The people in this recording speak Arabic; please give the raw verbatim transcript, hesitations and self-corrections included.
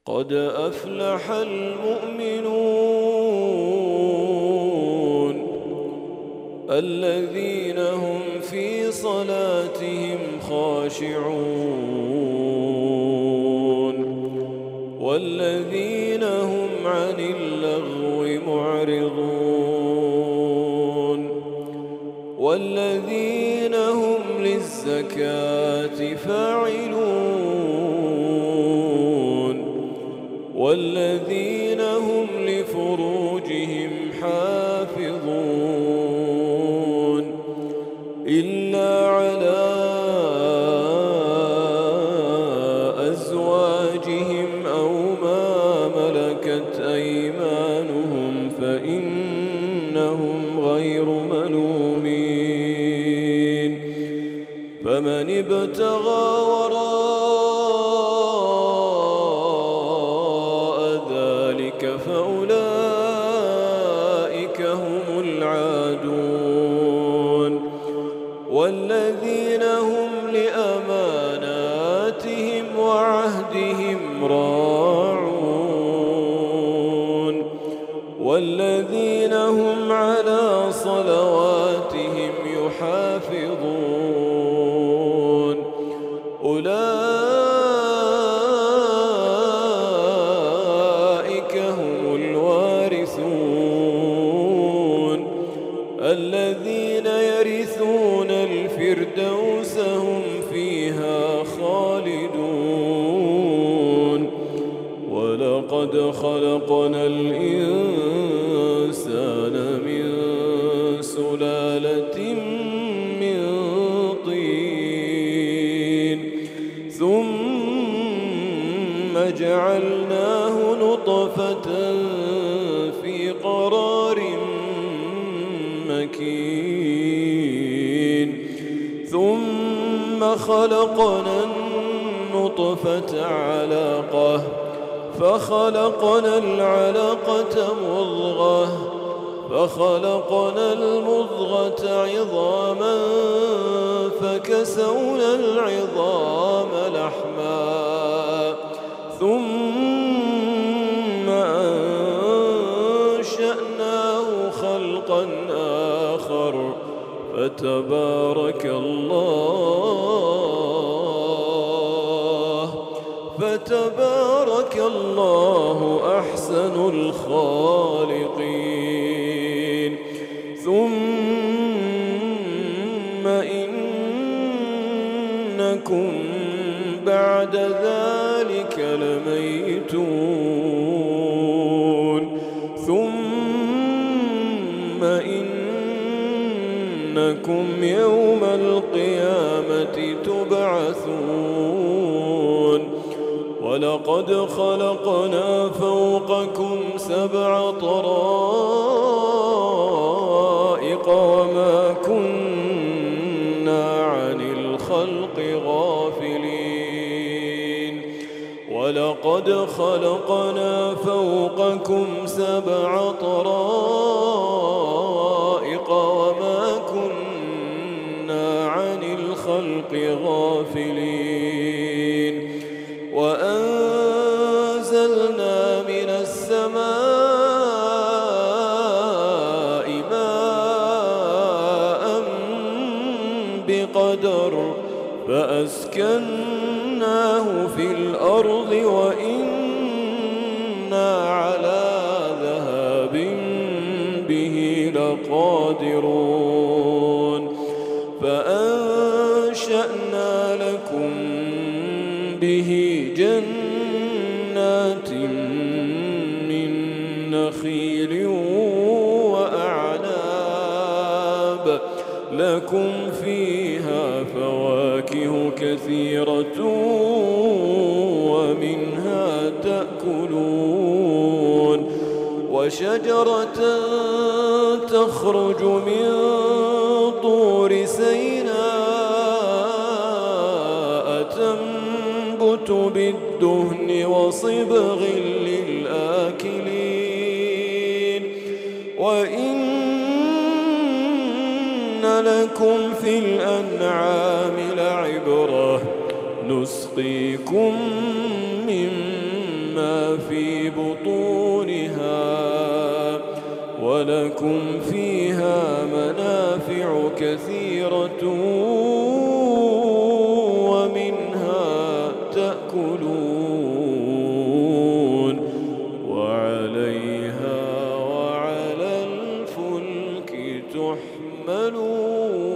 قد أفلح المؤمنون الذين هم في صلاتهم خاشعون والذين هم عن اللغو معرضون والذين هم للزكاة فاعلون والذين هم لفروجهم حافظون إلا على أزواجهم أو ما ملكت أيمانهم فإنهم غير ملومين فمن ابتغى وراء ذلك فأولئك هم العادون والذين هم لأماناتهم وعهدهم راعون والذين هم على صلواتهم يحافظون أولئك هم الوارثون الذين يرثون الفردوس هم فيها خالدون ولقد خلقنا الإنسان من سلالة من طين ثم جعلناه نطفة في قرار مكين ثم خلقنا النطفة علقة فخلقنا العلقة مضغة فخلقنا المضغة عظاما فكسونا العظام لحما ثم أنشأناه خلقا آخر فتبارك الله فتبارك الله أحسن الخالقين ثم إنكم بعد ذلك لميتون ثم إنكم يوم القيامة تبعثون ولقد خلقنا فوقكم سبع طرائق وما كنا عن الخلق غافلين ولقد خلقنا فوقكم سبع طرائق وما كنا عن الخلق غافلين وأنزلنا من السماء ماء بقدر فأسكناه في الأرض وإنا على ذهاب به لقادرون فأنشأنا لكم به جنات من نخيل وأعناب لكم فيها فواكه كثيرة ومنها تأكلون وشجرة تخرج من طور سيناء تنبت بالدهن وصبغ للآكلين وإن لكم في الأنعام لعبرة نسقيكم مما لما في بطونها ولكم فيها منافع كثيرة ومنها تأكلون وعليها وعلى الفلك تحملون.